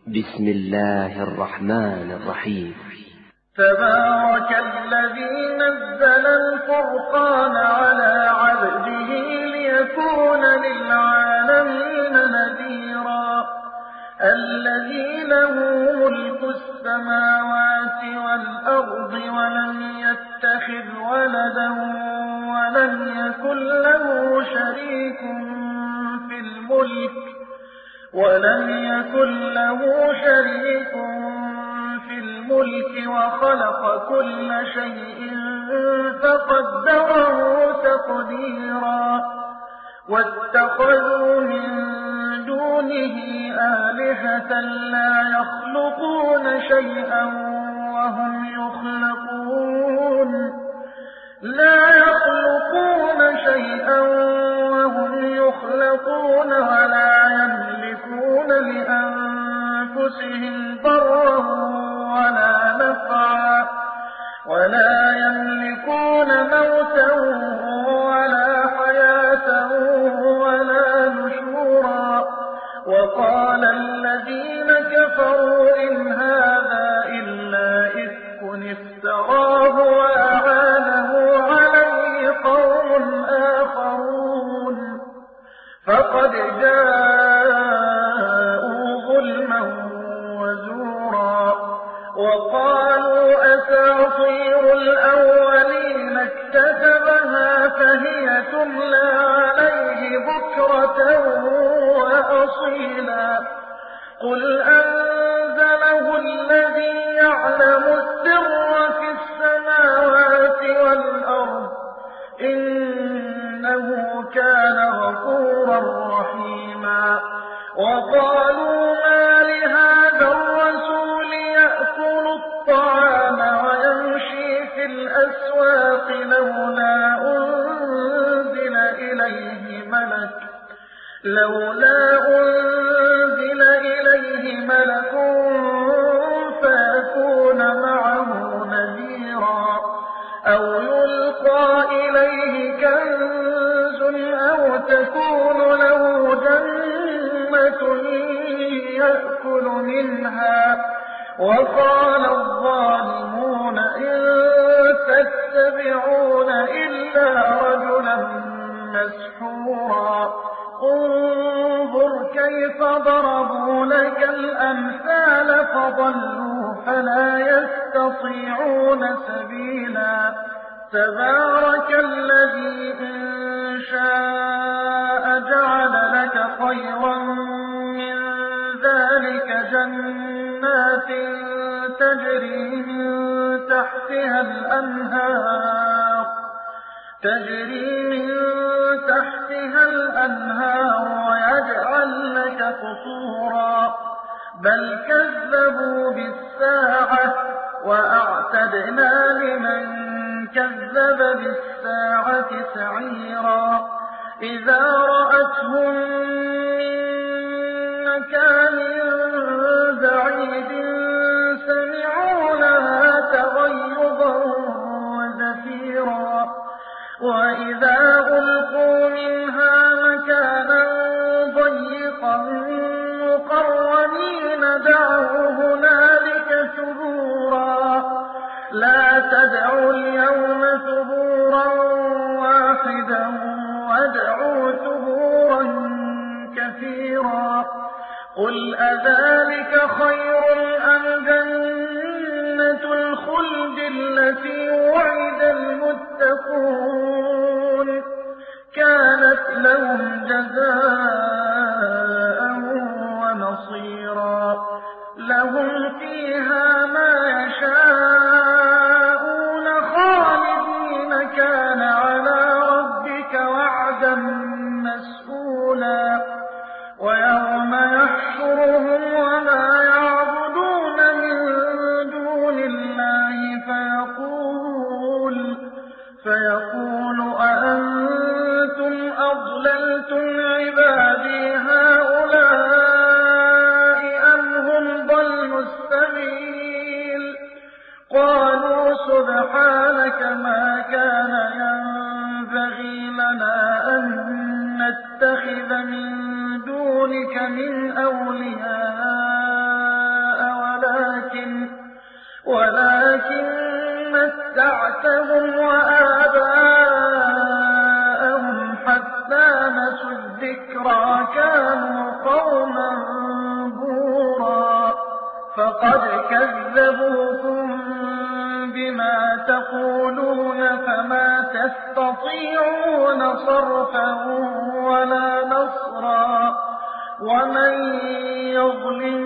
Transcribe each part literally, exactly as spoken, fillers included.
بسم الله الرحمن الرحيم. تبارك الذي نزل الفرقان على عبده ليكون للعالمين نذيرا الذي له ملك السماوات والأرض ولم يتخذ ولدا ولم يكن له شريك في الملك ولم يكن له شريك في الملك وخلق كل شيء فقدره تقديرا واتخذوا من دونه آلهة لا يخلقون شيئا وهم يخلقون لا يخلقون شيئا وهم يخلقون ولا يملكون لأنفسهم ضرا ولا نفعا ولا يملكون موتا ولا حياة ولا نشورا وقال الذين كفروا إن هذا إلا إفك افتراه وأعانه عليه قوم آخرون فقد جاءوا ظلما وزورا وقالوا أساطير الأولين اكتسبها فهي تملى عليه بكرة وأصيلا قل أنزله الذي يعلم السر في السماوات والأرض إنه كان غفورا رحيما وقالوا ما لهذا الرسول يأكل الطعام ويمشي في الأسواق لولا أنزل إليه ملك لولا أنزل إليه ملك فيكون معه نذيرا أو يلقى إليه كنز أو تكون له جنة يأكل منها وقال الظالمون إن تتبعون إلا رجلا مسحورا انظر كيف ضربوا لك الأمثال فضلوا فلا يستطيعون سبيلا تبارك الذي إن شاء جعل لك خيرا من ذلك جنات تجري من تحتها الأنهار تجري من تحتها الأنهار ويجعل لك قصورا بل كذبوا بالساعة وأعتدنا لمن كذب بالساعة سعيرا إذا رأتهم من مكان بعيد سمعوا لها تغيظا وزفيرا وإذا ألقوا منها مكانا ضيقا مقرنين دعوا هنالك ثبورا لا تدعوا اليوم ثبورا واحدا وادعوا ثبورا كثيرا قل أذلك خير أم جنة الخلد التي وعد المتقون كانت لهم جزاء ومصيرا لهم فيها ما يشاءون خالدين كان على ربك وعدا مسئولا ويوم يحشرهم وما يعبدون من دون الله فيقول فيقول أأنتم أضللتم عبادي هؤلاء أم هم ضلوا السبيل قالوا سبحانك ما كان ينبغي لنا أن نتخذ من دونك من أولياء حدثهم وآباءهم حتى نسوا الذكرى كانوا قوما بورا فقد كذبوكم بما تقولون فما تستطيعون صرفا ولا نصرا ومن يظلم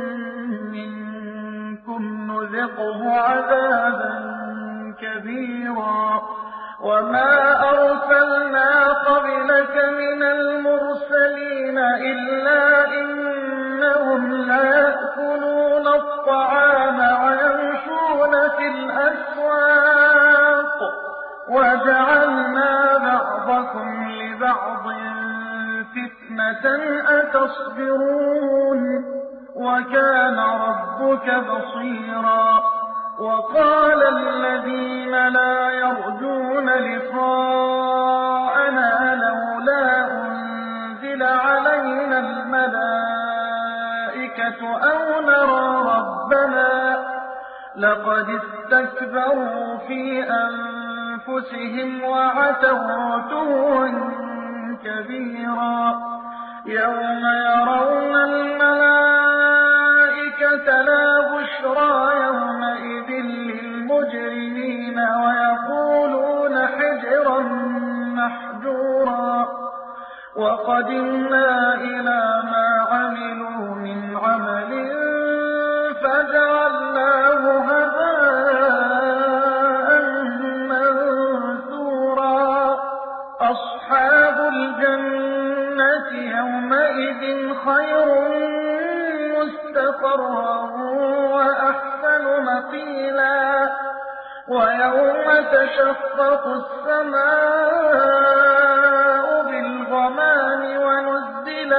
منكم نذقه عذابا كبيرا وما أرسلنا قبلك من المرسلين إلا إنهم ليأكلون الطعام ويمشون في الأسواق وجعلنا بعضكم لبعض فتنة أتصبرون وكان ربك بصيرا وقال الذين لا يرجون لقاءنا لولا أنزل علينا الملائكة أو نرى ربنا لقد استكبروا في أنفسهم وعتوا عتوا كبيرا يوم يرون الملائكة لا بشرى يومئذ للمجرمين ويقولون حجرا محجورا وقدمنا إلى ما عملوا من عمل فجعلناه هباء منثورا أصحاب الجنة يومئذ خير مستقرا وأحسن مقيلا ويوم تشقق السماء بالغمام ونزل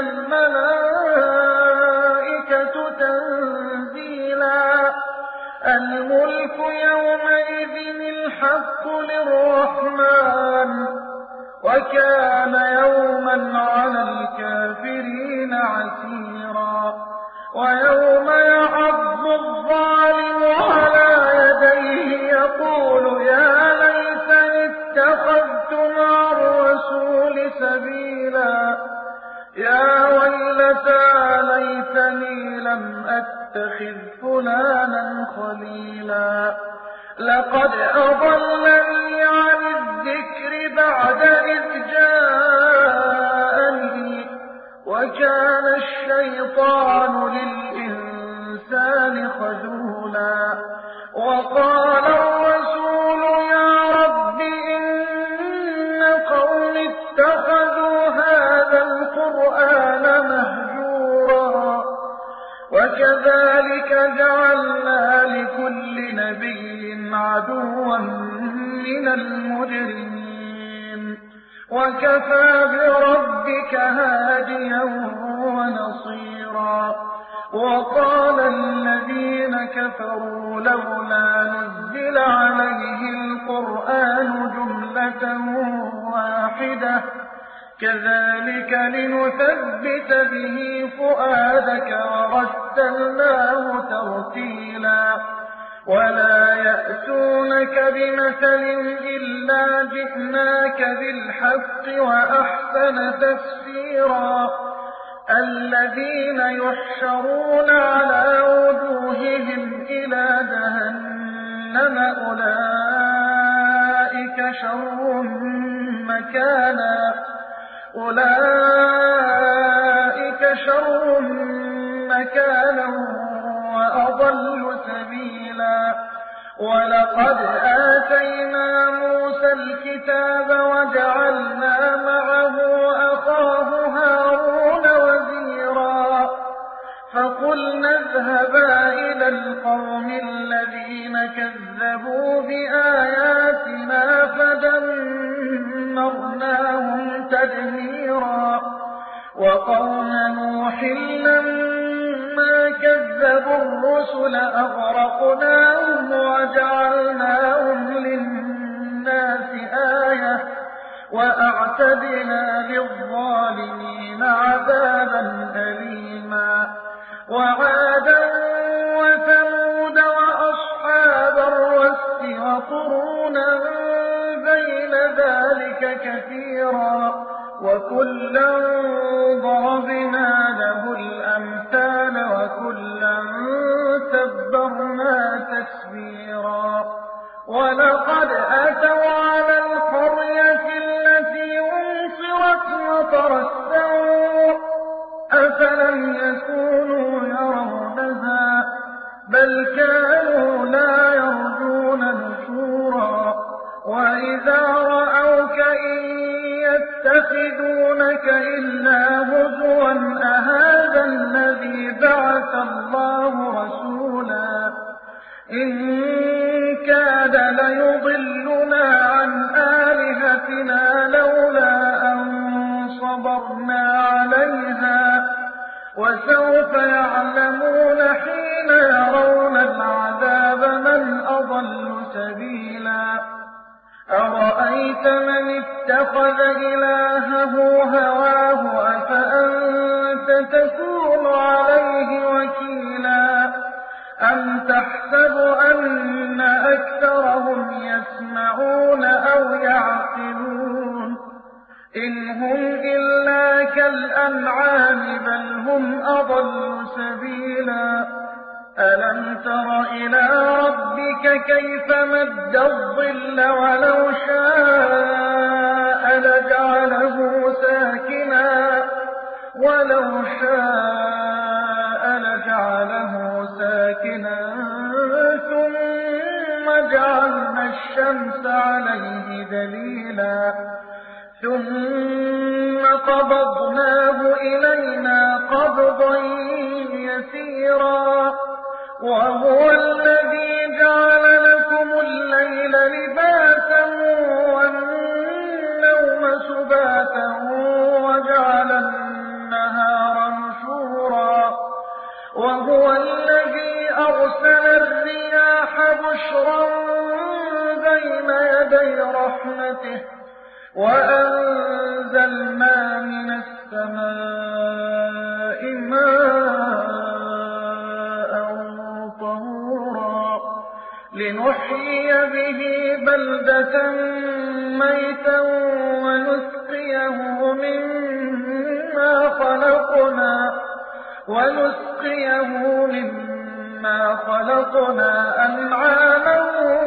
الملائكة تنزيلا الملك يومئذ الحق للرحمن وكان يوما على الكافرين عسيرا ويوم يعض الظالم على يديه يقول يا ليتني اتخذت مع الرسول سبيلا يا ويلتى ليتني لم أتخذ فلانا خليلا لقد أضلني عن الذكر بعد إذ جاءني وكان الشيطان للإنسان خذولا وقال الرسول يا رب إن قوم اتخذوا هذا القرآن مهجورا وكذلك جعلنا لكل نبي عدوا من المجرمين وكفى بربك هاديا ونصيرا وقال الذين كفروا لولا نزل عليه القرآن جملة واحدة كذلك لنثبت به فؤادك ورتلناه ترتيلا ولا يأتونك بمثل إلا جئناك بالحق وأحسن تفسيرا الذين يحشرون على وجوههم إلى جهنم أولئك شر مكانا أولئك شر مكانا وأضل سبيلا ولقد آتينا موسى الكتاب وجعلنا معه أخاه هارون وزيرا فقلنا اذهبا إلى القوم الذين كذبوا بآياتنا فدمرناهم تدميرا وقوم نوح لما كذبوا الرسل أغرقناهم وجعلناهم للناس آية وأعتدنا للظالمين عذابا أليما وعادا وثمود وأصحاب الرس وقرونا كثيرا وكلا ضربنا له الأمثال وكلا تبرنا تسبيرا ولقد أتوا على القرية التي أمطرت مطر السوء أفلم يكونوا يرونها بل كانوا لا يرجون نشورا وإذا رأوك إن يتخذونك إلا هزوا أهذا الذي بعث الله رسولا إن كاد ليضلنا عن آلهتنا لولا أن صبرنا عليها وسوف يعلمون حين يرون العذاب من أضل سبيلا أرأيت من اتخذ إلهه هواه أفأنت تكون عليه وكيلا أم تحسب أن أكثرهم يسمعون أو يعقلون إن هم إلا كالأنعام بل هم أضل سبيلا ألم تر إلى ربك كيف مد الظل ولو شاء لجعله ساكنا ولو شاء لجعله ساكنا ثم جعلنا الشمس عليه دليلا ثم قبضناه إلينا قبضا يسيرا وهو الذي جعل لكم الليل لباسا والنوم سباتا وجعل النهار نشورا وهو الذي أرسل الرياح بشرا بين يدي رحمته وأنزلنا من السماء ماء طهورا لنحيي به بلدة ميتا ونسقيه مما خلقنا ونسقيه مما خلقنا أنعاما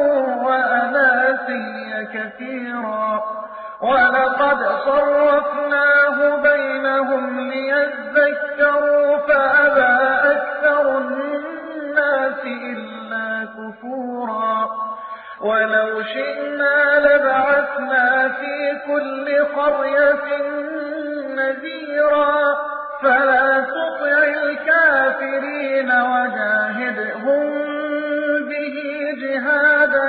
وأناسيا كثيرا ولقد صرفناه بينهم ليذكروا فأبى أكثر الناس إلا كفورا ولو شئنا لبعثنا في كل قرية نذيرا فلا تطع الكافرين وجاهدهم به جهادا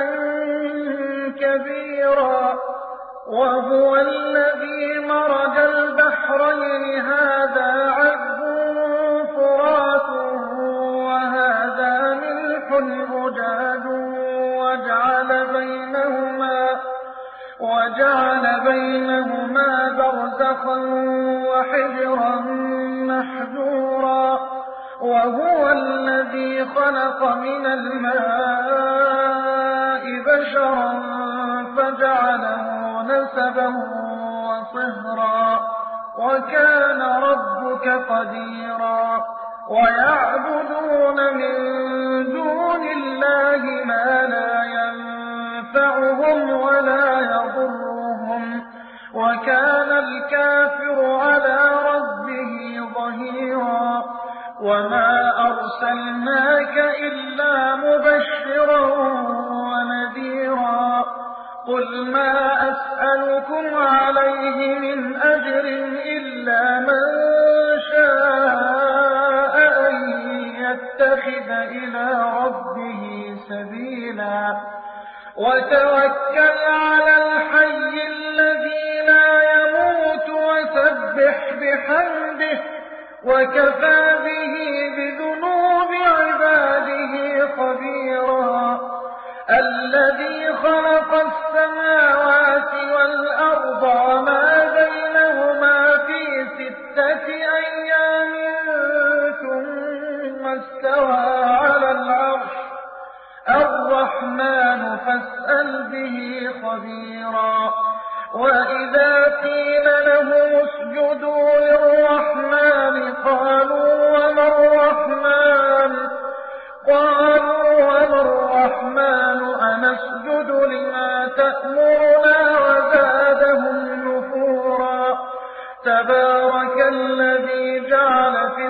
كبيرا وهو الذي مرج البحرين هذا عذب فرات وهذا ملح أجاج وجعل بينهما وجعل بينهما برزخا وحجرا محجورا وهو الذي خلق من الماء بشرا فجعله نسبا وصهرا وكان ربك قديرا ويعبدون من دون الله ما لا ينفعهم ولا يضرهم وكان الكافر على ربه ظهيرا وما أرسلناك إلا مبشرا ونذيرا قل ما أسألكم عليه من أجر إلا من شاء أن يتخذ إلى ربه سبيلا وتوكل على الحي الذي لا يموت وسبح بحمده وكفى به بذنوب عباده خبيرا الذي خلق السماوات والأرض وما بينهما في ستة أيام ثم استوى على العرش الرحمن فاسأل به خبيرا وإذا قيل لهم اسجدوا للرحمن قالوا وما الرحمن قالوا وما الرحمن أنسجد لما تأمرنا وزادهم نفورا تبارك الذي جعل في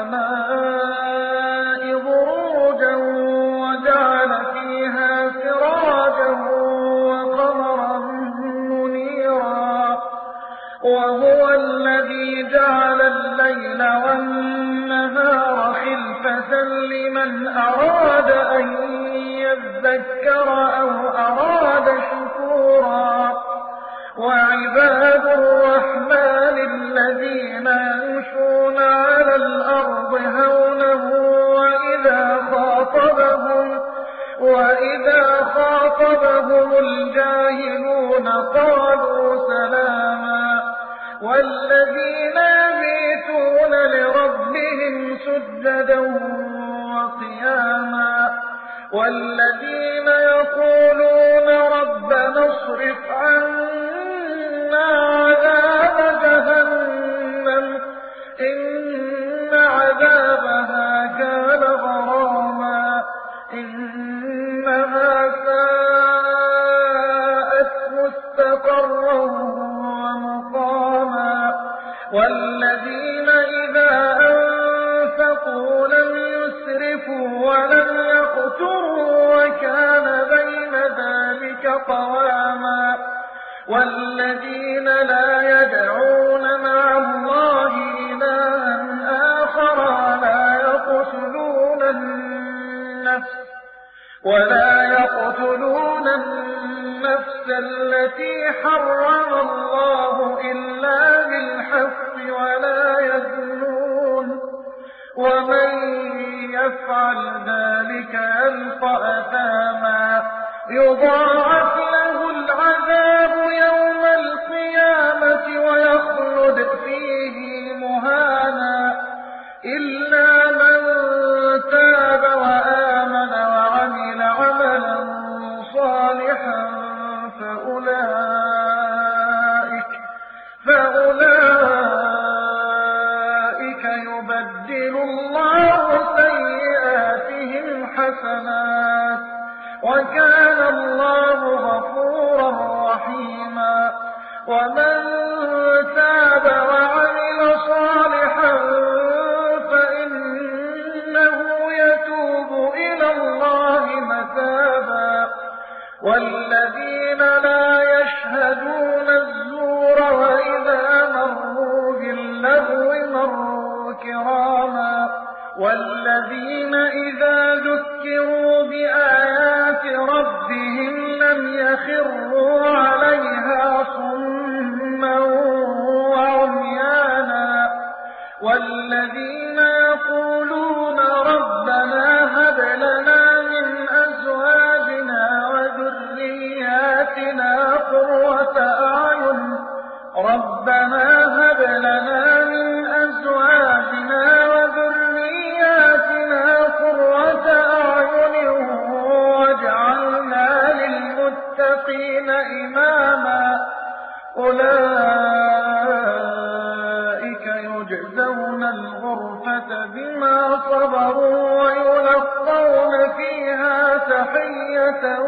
السماء بروجا وجعل فيها سراجا وقمرا منيرا وهو الذي جعل الليل والنهار خلفة لمن أراد أن يذكر أو أراد شكورا وعباد الرحمن الذين يمشون على الأرض هونا وإذا خاطبهم وإذا خاطبهم الجاهلون قالوا سلاما والذين يبيتون لربهم سجدا وقياما والذين يقولون ربنا اصرف عنا عذاب جهنم إن عذابها كان غراما إنها ساءت مستقرا ومقاما والذين إذا أنفقوا لم يسرفوا ولم يقتروا وكان بين ذلك قواما والذين لا يدعون مع الله إلها آخر ولا يقتلون النفس ولا يقتلون النفس التي حرم الله إلا بالحق ولا يزنون ومن يفعل ذلك يلقى أثاما يضاعف له العذاب يوم القيامة ويخلد فيه مهانا إلا من تاب وآمن وعمل عملا صالحا فأولئك فأولئك يبدل الله سيئاتهم حسنات وكان الله غفورا رحيما ومن تاب وعمل صالحا فإنه يتوب إلى الله متابا والذين لا يشهدون الزور وإذا مروا باللغو مروا كراما والذين إذا ذكروا بآيات ربهم لم يخروا عليها صما وعميانا والذين يقولون ربنا هب لنا من أزواجنا وذرياتنا قرة أعين ربنا هب لنا من أزواجنا وذرياتنا قرة أعين واجعلنا للمتقين إماما أولئك يجزون الغرفة بما صبروا ويلقون فيها تحية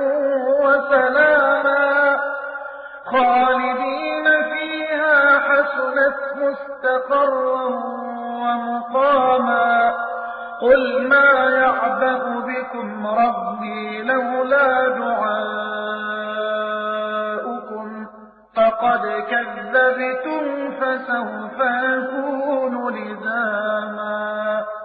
وسلاما خالدين فيها حسنت مستقرا ومقاما قل ما يعبأ بكم ربي لولا دعاؤكم فقد كذبتم فسوف يكون لزاما